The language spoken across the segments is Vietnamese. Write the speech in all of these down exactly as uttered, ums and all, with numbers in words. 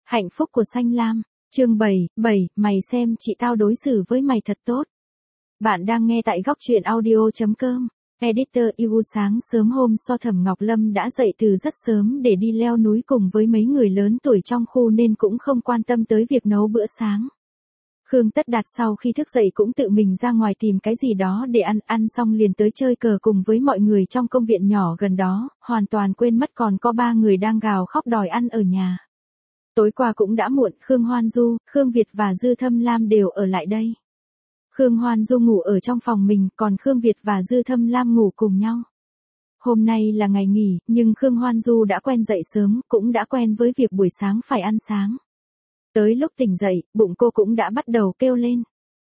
Hạnh phúc của Xanh Lam, chương bảy, bảy, mày xem chị tao đối xử với mày thật tốt. Bạn đang nghe tại góc truyện audio.com. Editor Igu sáng sớm hôm sau Thẩm Ngọc Lâm đã dậy từ rất sớm để đi leo núi cùng với mấy người lớn tuổi trong khu nên cũng không quan tâm tới việc nấu bữa sáng. Khương Tất Đạt sau khi thức dậy cũng tự mình ra ngoài tìm cái gì đó để ăn, ăn xong liền tới chơi cờ cùng với mọi người trong công viên nhỏ gần đó, hoàn toàn quên mất còn có ba người đang gào khóc đòi ăn ở nhà. Tối qua cũng đã muộn, Khương Hoan Du, Khương Việt và Dư Thâm Lam đều ở lại đây. Khương Hoan Du ngủ ở trong phòng mình, còn Khương Việt và Dư Thâm Lam ngủ cùng nhau. Hôm nay là ngày nghỉ, nhưng Khương Hoan Du đã quen dậy sớm, cũng đã quen với việc buổi sáng phải ăn sáng. Tới lúc tỉnh dậy, bụng cô cũng đã bắt đầu kêu lên.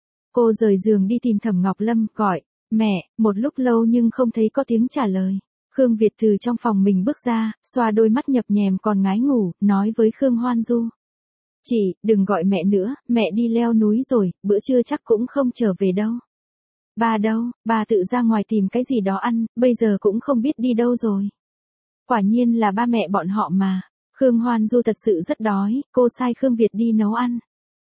Cô rời giường đi tìm Thẩm Ngọc Lâm, gọi, mẹ, một lúc lâu nhưng không thấy có tiếng trả lời. Khương Việt từ trong phòng mình bước ra, xoa đôi mắt nhập nhèm còn ngái ngủ, nói với Khương Hoan Du. Chị, đừng gọi mẹ nữa, mẹ đi leo núi rồi, bữa trưa chắc cũng không trở về đâu. Ba đâu, ba tự ra ngoài tìm cái gì đó ăn, bây giờ cũng không biết đi đâu rồi. Quả nhiên là ba mẹ bọn họ mà. Khương Hoan Du thật sự rất đói, cô sai Khương Việt đi nấu ăn.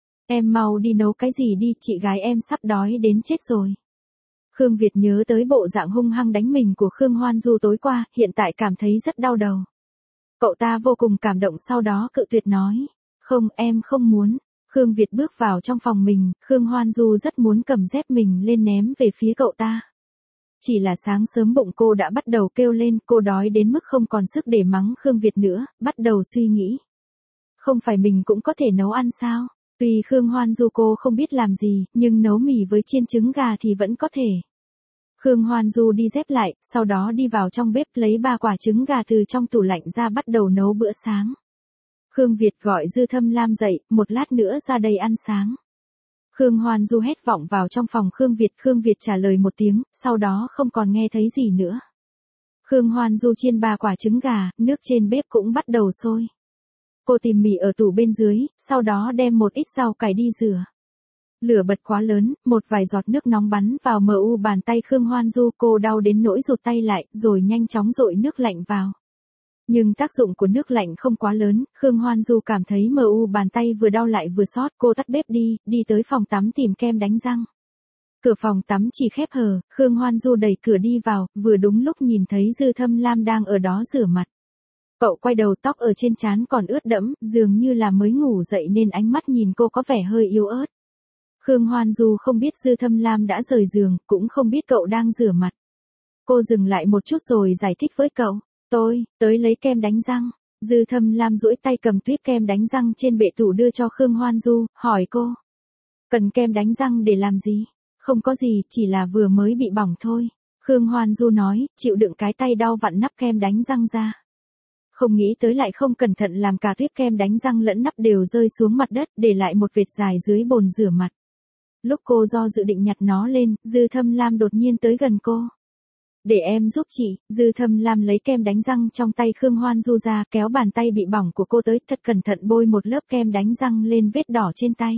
Em mau đi nấu cái gì đi, chị gái em sắp đói đến chết rồi. Khương Việt nhớ tới bộ dạng hung hăng đánh mình của Khương Hoan Du tối qua, hiện tại cảm thấy rất đau đầu. Cậu ta vô cùng cảm động, sau đó cự tuyệt nói. Không, em không muốn. Khương Việt bước vào trong phòng mình, Khương Hoan Du rất muốn cầm dép mình lên ném về phía cậu ta. Chỉ là sáng sớm bụng cô đã bắt đầu kêu lên, cô đói đến mức không còn sức để mắng Khương Việt nữa, bắt đầu suy nghĩ. Không phải mình cũng có thể nấu ăn sao? Tuy Khương Hoan Du cô không biết làm gì, nhưng nấu mì với chiên trứng gà thì vẫn có thể. Khương Hoan Du đi dép lại, sau đó đi vào trong bếp lấy ba quả trứng gà từ trong tủ lạnh ra bắt đầu nấu bữa sáng. Khương Việt gọi Dư Thâm Lam dậy, một lát nữa ra đây ăn sáng. Khương Hoan Du hét vọng vào trong phòng Khương Việt, Khương Việt trả lời một tiếng, sau đó không còn nghe thấy gì nữa. Khương Hoan Du chiên ba quả trứng gà, nước trên bếp cũng bắt đầu sôi. Cô tìm mì ở tủ bên dưới, sau đó đem một ít rau cải đi rửa. Lửa bật quá lớn, một vài giọt nước nóng bắn vào mờ u bàn tay Khương Hoan Du, cô đau đến nỗi rụt tay lại, rồi nhanh chóng dội nước lạnh vào. Nhưng tác dụng của nước lạnh không quá lớn, Khương Hoan Du cảm thấy mờ u bàn tay vừa đau lại vừa xót, cô tắt bếp đi, đi tới phòng tắm tìm kem đánh răng. Cửa phòng tắm chỉ khép hờ, Khương Hoan Du đẩy cửa đi vào, vừa đúng lúc nhìn thấy Dư Thâm Lam đang ở đó rửa mặt. Cậu quay đầu, tóc ở trên trán còn ướt đẫm, dường như là mới ngủ dậy nên ánh mắt nhìn cô có vẻ hơi yếu ớt. Khương Hoan Du không biết Dư Thâm Lam đã rời giường, cũng không biết cậu đang rửa mặt. Cô dừng lại một chút rồi giải thích với cậu. Tôi, tới lấy kem đánh răng. Dư Thâm Lam duỗi tay cầm tuyếp kem đánh răng trên bệ tủ đưa cho Khương Hoan Du, hỏi cô. Cần kem đánh răng để làm gì? Không có gì, chỉ là vừa mới bị bỏng thôi. Khương Hoan Du nói, chịu đựng cái tay đau vặn nắp kem đánh răng ra. Không nghĩ tới lại không cẩn thận làm cả tuyếp kem đánh răng lẫn nắp đều rơi xuống mặt đất, để lại một vệt dài dưới bồn rửa mặt. Lúc cô do dự định nhặt nó lên, Dư Thâm Lam đột nhiên tới gần cô. Để em giúp chị. Dư Thâm Lam lấy kem đánh răng trong tay Khương Hoan Du ra, kéo bàn tay bị bỏng của cô tới, thật cẩn thận bôi một lớp kem đánh răng lên vết đỏ trên tay.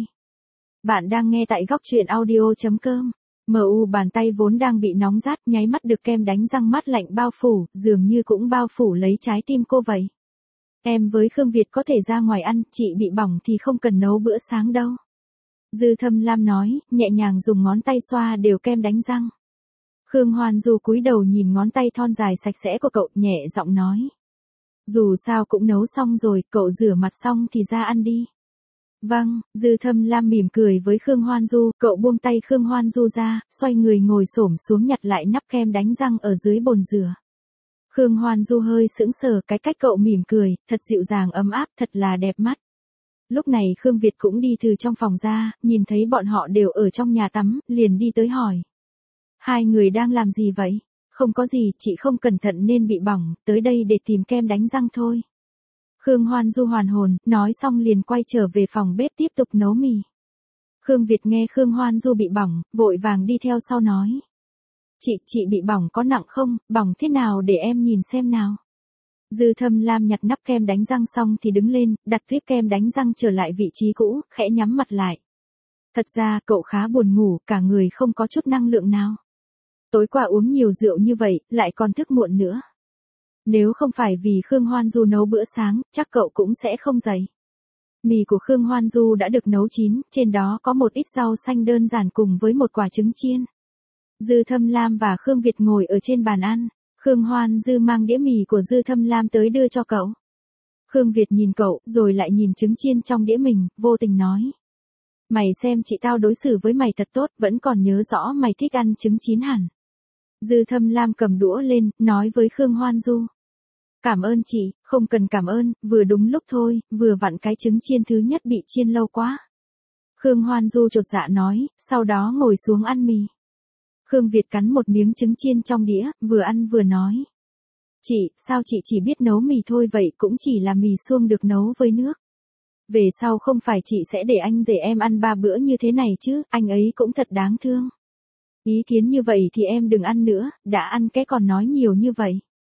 Bạn đang nghe tại góc truyện audio.com. Mờ u bàn tay vốn đang bị nóng rát, nháy mắt được kem đánh răng mát lạnh bao phủ, dường như cũng bao phủ lấy trái tim cô vậy. Em với Khương Việt có thể ra ngoài ăn, chị bị bỏng thì không cần nấu bữa sáng đâu. Dư Thâm Lam nói, nhẹ nhàng dùng ngón tay xoa đều kem đánh răng. Khương Hoan Du cúi đầu nhìn ngón tay thon dài sạch sẽ của cậu, nhẹ giọng nói. Dù sao cũng nấu xong rồi, cậu rửa mặt xong thì ra ăn đi. Vâng, Dư Thâm Lam mỉm cười với Khương Hoan Du, cậu buông tay Khương Hoan Du ra, xoay người ngồi xổm xuống nhặt lại nắp kem đánh răng ở dưới bồn rửa. Khương Hoan Du hơi sững sờ, cái cách cậu mỉm cười, thật dịu dàng ấm áp, thật là đẹp mắt. Lúc này Khương Việt cũng đi từ trong phòng ra, nhìn thấy bọn họ đều ở trong nhà tắm, liền đi tới hỏi. Hai người đang làm gì vậy? Không có gì, chị không cẩn thận nên bị bỏng, tới đây để tìm kem đánh răng thôi. Khương Hoan Du hoàn hồn, nói xong liền quay trở về phòng bếp tiếp tục nấu mì. Khương Việt nghe Khương Hoan Du bị bỏng, vội vàng đi theo sau nói. Chị, chị bị bỏng có nặng không, bỏng thế nào để em nhìn xem nào. Dư Thâm Lam nhặt nắp kem đánh răng xong thì đứng lên, đặt tuyếp kem đánh răng trở lại vị trí cũ, khẽ nhắm mặt lại. Thật ra cậu khá buồn ngủ, cả người không có chút năng lượng nào. Tối qua uống nhiều rượu như vậy, lại còn thức muộn nữa. Nếu không phải vì Khương Hoan Du nấu bữa sáng, chắc cậu cũng sẽ không dậy. Mì của Khương Hoan Du đã được nấu chín, trên đó có một ít rau xanh đơn giản cùng với một quả trứng chiên. Dư Thâm Lam và Khương Việt ngồi ở trên bàn ăn, Khương Hoan Dư mang đĩa mì của Dư Thâm Lam tới đưa cho cậu. Khương Việt nhìn cậu, rồi lại nhìn trứng chiên trong đĩa mình, vô tình nói. Mày xem chị tao đối xử với mày thật tốt, vẫn còn nhớ rõ mày thích ăn trứng chín hẳn. Dư Thâm Lam cầm đũa lên, nói với Khương Hoan Du. Cảm ơn chị, không cần cảm ơn, vừa đúng lúc thôi, vừa vặn cái trứng chiên thứ nhất bị chiên lâu quá. Khương Hoan Du chột dạ nói, sau đó ngồi xuống ăn mì. Khương Việt cắn một miếng trứng chiên trong đĩa, vừa ăn vừa nói. Chị, sao chị chỉ biết nấu mì thôi vậy, cũng chỉ là mì suông được nấu với nước. Về sau không phải chị sẽ để anh rể em ăn ba bữa như thế này chứ, anh ấy cũng thật đáng thương. Ý kiến như vậy thì em đừng ăn nữa, đã ăn cái còn nói nhiều như vậy.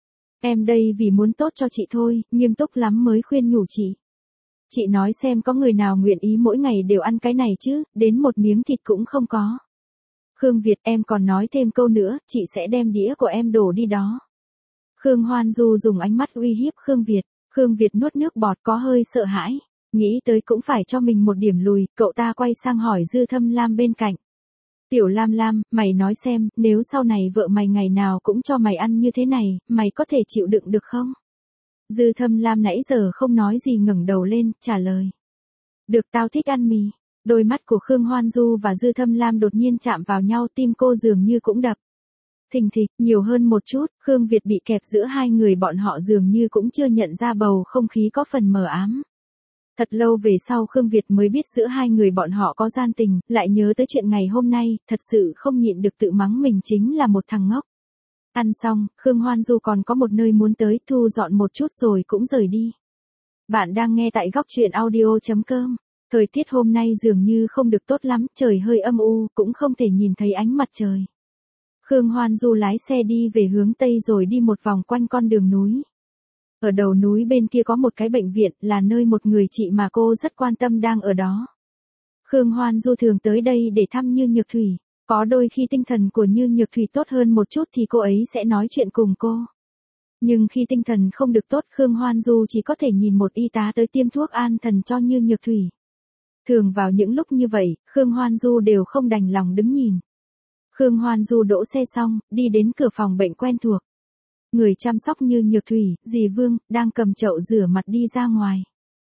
Em đây vì muốn tốt cho chị thôi, nghiêm túc lắm mới khuyên nhủ chị. Chị nói xem có người nào nguyện ý mỗi ngày đều ăn cái này chứ, đến một miếng thịt cũng không có. Khương Việt, em còn nói thêm câu nữa, chị sẽ đem đĩa của em đổ đi đó. Khương Hoan Du dùng ánh mắt uy hiếp Khương Việt, Khương Việt nuốt nước bọt có hơi sợ hãi, nghĩ tới cũng phải cho mình một điểm lùi, cậu ta quay sang hỏi Dư Thâm Lam bên cạnh. Tiểu Lam Lam, mày nói xem, nếu sau này vợ mày ngày nào cũng cho mày ăn như thế này, mày có thể chịu đựng được không? Dư Thâm Lam nãy giờ không nói gì ngẩng đầu lên, trả lời. Được, tao thích ăn mì. Đôi mắt của Khương Hoan Du và Dư Thâm Lam đột nhiên chạm vào nhau, tim cô dường như cũng đập. Thình thịch, nhiều hơn một chút, Khương Việt bị kẹp giữa hai người bọn họ dường như cũng chưa nhận ra bầu không khí có phần mờ ám. Thật lâu về sau Khương Việt mới biết giữa hai người bọn họ có gian tình, lại nhớ tới chuyện ngày hôm nay, thật sự không nhịn được tự mắng mình chính là một thằng ngốc. Ăn xong, Khương Hoan Du còn có một nơi muốn tới, thu dọn một chút rồi cũng rời đi. Bạn đang nghe tại góc truyện audio chấm com. Thời tiết hôm nay dường như không được tốt lắm, trời hơi âm u, cũng không thể nhìn thấy ánh mặt trời. Khương Hoan Du lái xe đi về hướng Tây rồi đi một vòng quanh con đường núi. Ở đầu núi bên kia có một cái bệnh viện, là nơi một người chị mà cô rất quan tâm đang ở đó. Khương Hoan Du thường tới đây để thăm Như Nhược Thủy. Có đôi khi tinh thần của Như Nhược Thủy tốt hơn một chút thì cô ấy sẽ nói chuyện cùng cô. Nhưng khi tinh thần không được tốt, Khương Hoan Du chỉ có thể nhìn một y tá tới tiêm thuốc an thần cho Như Nhược Thủy. Thường vào những lúc như vậy, Khương Hoan Du đều không đành lòng đứng nhìn. Khương Hoan Du đỗ xe xong, đi đến cửa phòng bệnh quen thuộc. Người chăm sóc Như Nhược Thủy, dì Vương, đang cầm chậu rửa mặt đi ra ngoài.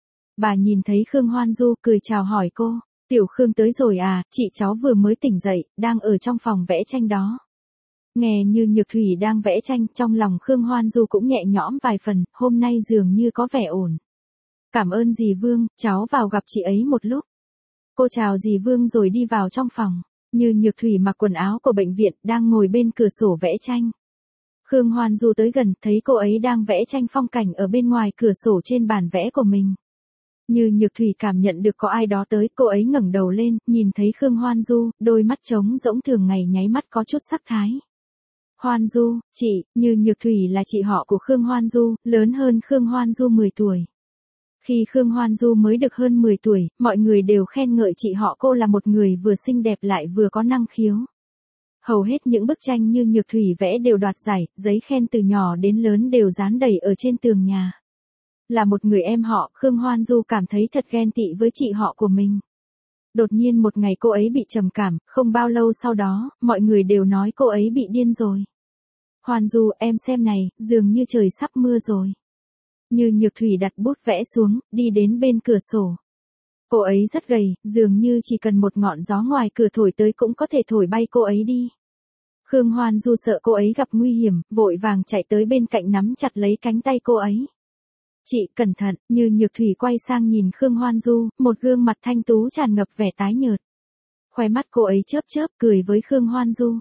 Bà nhìn thấy Khương Hoan Du cười chào hỏi cô. Tiểu Khương tới rồi à, chị cháu vừa mới tỉnh dậy, đang ở trong phòng vẽ tranh đó. Nghe Như Nhược Thủy đang vẽ tranh, trong lòng Khương Hoan Du cũng nhẹ nhõm vài phần, hôm nay dường như có vẻ ổn. Cảm ơn dì Vương, cháu vào gặp chị ấy một lúc. Cô chào dì Vương rồi đi vào trong phòng. Như Nhược Thủy mặc quần áo của bệnh viện, đang ngồi bên cửa sổ vẽ tranh. Khương Hoan Du tới gần, thấy cô ấy đang vẽ tranh phong cảnh ở bên ngoài cửa sổ trên bàn vẽ của mình. Như Nhược Thủy cảm nhận được có ai đó tới, cô ấy ngẩng đầu lên, nhìn thấy Khương Hoan Du, đôi mắt trống rỗng thường ngày nháy mắt có chút sắc thái. Hoan Du, chị, Như Nhược Thủy là chị họ của Khương Hoan Du, lớn hơn Khương Hoan Du mười tuổi. Khi Khương Hoan Du mới được hơn mười tuổi, mọi người đều khen ngợi chị họ cô là một người vừa xinh đẹp lại vừa có năng khiếu. Hầu hết những bức tranh Như Nhược Thủy vẽ đều đoạt giải, giấy khen từ nhỏ đến lớn đều dán đầy ở trên tường nhà. Là một người em họ, Khương Hoan Du cảm thấy thật ghen tị với chị họ của mình. Đột nhiên một ngày cô ấy bị trầm cảm, không bao lâu sau đó, mọi người đều nói cô ấy bị điên rồi. Hoan Du, em xem này, dường như trời sắp mưa rồi. Như Nhược Thủy đặt bút vẽ xuống, đi đến bên cửa sổ. Cô ấy rất gầy, dường như chỉ cần một ngọn gió ngoài cửa thổi tới cũng có thể thổi bay cô ấy đi. Khương Hoan Du sợ cô ấy gặp nguy hiểm, vội vàng chạy tới bên cạnh nắm chặt lấy cánh tay cô ấy. Chị, cẩn thận, Như Nhược Thủy quay sang nhìn Khương Hoan Du, một gương mặt thanh tú tràn ngập vẻ tái nhợt. Khóe mắt cô ấy chớp chớp cười với Khương Hoan Du.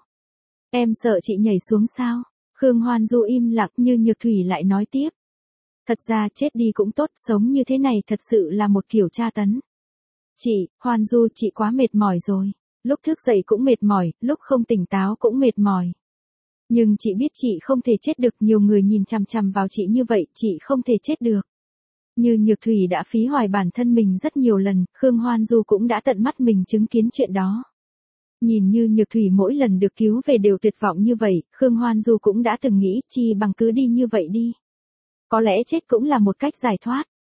Em sợ chị nhảy xuống sao? Khương Hoan Du im lặng, Như Nhược Thủy lại nói tiếp. Thật ra chết đi cũng tốt, sống như thế này thật sự là một kiểu tra tấn. Chị, Hoan Du, chị quá mệt mỏi rồi. Lúc thức dậy cũng mệt mỏi, lúc không tỉnh táo cũng mệt mỏi. Nhưng chị biết chị không thể chết được, nhiều người nhìn chằm chằm vào chị như vậy, chị không thể chết được. Như Nhược Thủy đã phí hoài bản thân mình rất nhiều lần, Khương Hoan Du cũng đã tận mắt mình chứng kiến chuyện đó. Nhìn Như Nhược Thủy mỗi lần được cứu về đều tuyệt vọng như vậy, Khương Hoan Du cũng đã từng nghĩ, chi bằng cứ đi như vậy đi. Có lẽ chết cũng là một cách giải thoát.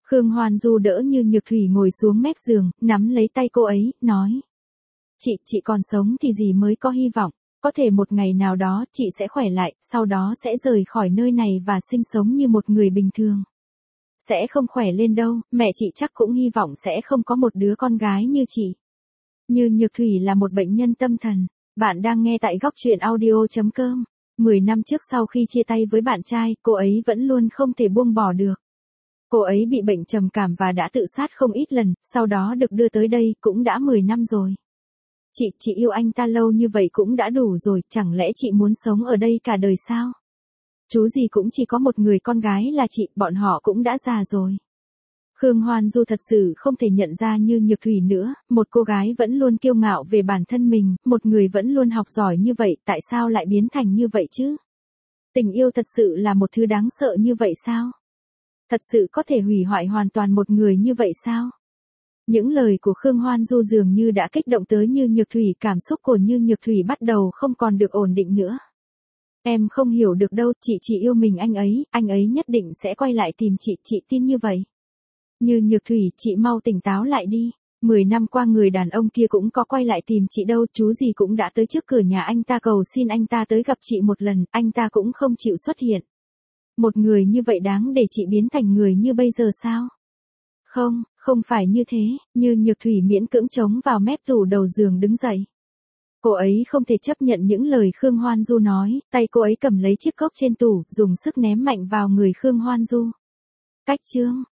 Khương Hoan Du đỡ Như Nhược Thủy ngồi xuống mép giường, nắm lấy tay cô ấy, nói. Chị, chị còn sống thì gì mới có hy vọng, có thể một ngày nào đó chị sẽ khỏe lại, sau đó sẽ rời khỏi nơi này và sinh sống như một người bình thường. Sẽ không khỏe lên đâu, mẹ chị chắc cũng hy vọng sẽ không có một đứa con gái như chị. Như Nhược Thủy là một bệnh nhân tâm thần. Bạn đang nghe tại góc truyện audio chấm com. mười năm trước sau khi chia tay với bạn trai, cô ấy vẫn luôn không thể buông bỏ được. Cô ấy bị bệnh trầm cảm và đã tự sát không ít lần, sau đó được đưa tới đây cũng đã mười năm rồi. Chị, chị yêu anh ta lâu như vậy cũng đã đủ rồi, chẳng lẽ chị muốn sống ở đây cả đời sao? Chú gì cũng chỉ có một người con gái là chị, bọn họ cũng đã già rồi. Khương Hoan Du thật sự không thể nhận ra Như Nhược Thủy nữa, một cô gái vẫn luôn kiêu ngạo về bản thân mình, một người vẫn luôn học giỏi như vậy, tại sao lại biến thành như vậy chứ? Tình yêu thật sự là một thứ đáng sợ như vậy sao? Thật sự có thể hủy hoại hoàn toàn một người như vậy sao? Những lời của Khương Hoan Du dường như đã kích động tới Như Nhược Thủy, cảm xúc của Như Nhược Thủy bắt đầu không còn được ổn định nữa. Em không hiểu được đâu, chị chỉ yêu mình anh ấy, anh ấy nhất định sẽ quay lại tìm chị, chị tin như vậy. Như Nhược Thủy, chị mau tỉnh táo lại đi. Mười năm qua người đàn ông kia cũng có quay lại tìm chị đâu, chú gì cũng đã tới trước cửa nhà anh ta cầu xin anh ta tới gặp chị một lần, anh ta cũng không chịu xuất hiện. Một người như vậy đáng để chị biến thành người như bây giờ sao? Không, không phải như thế. Như Nhược Thủy miễn cưỡng chống vào mép tủ đầu giường đứng dậy. Cô ấy không thể chấp nhận những lời Khương Hoan Du nói, tay cô ấy cầm lấy chiếc cốc trên tủ, dùng sức ném mạnh vào người Khương Hoan Du. Cách chương,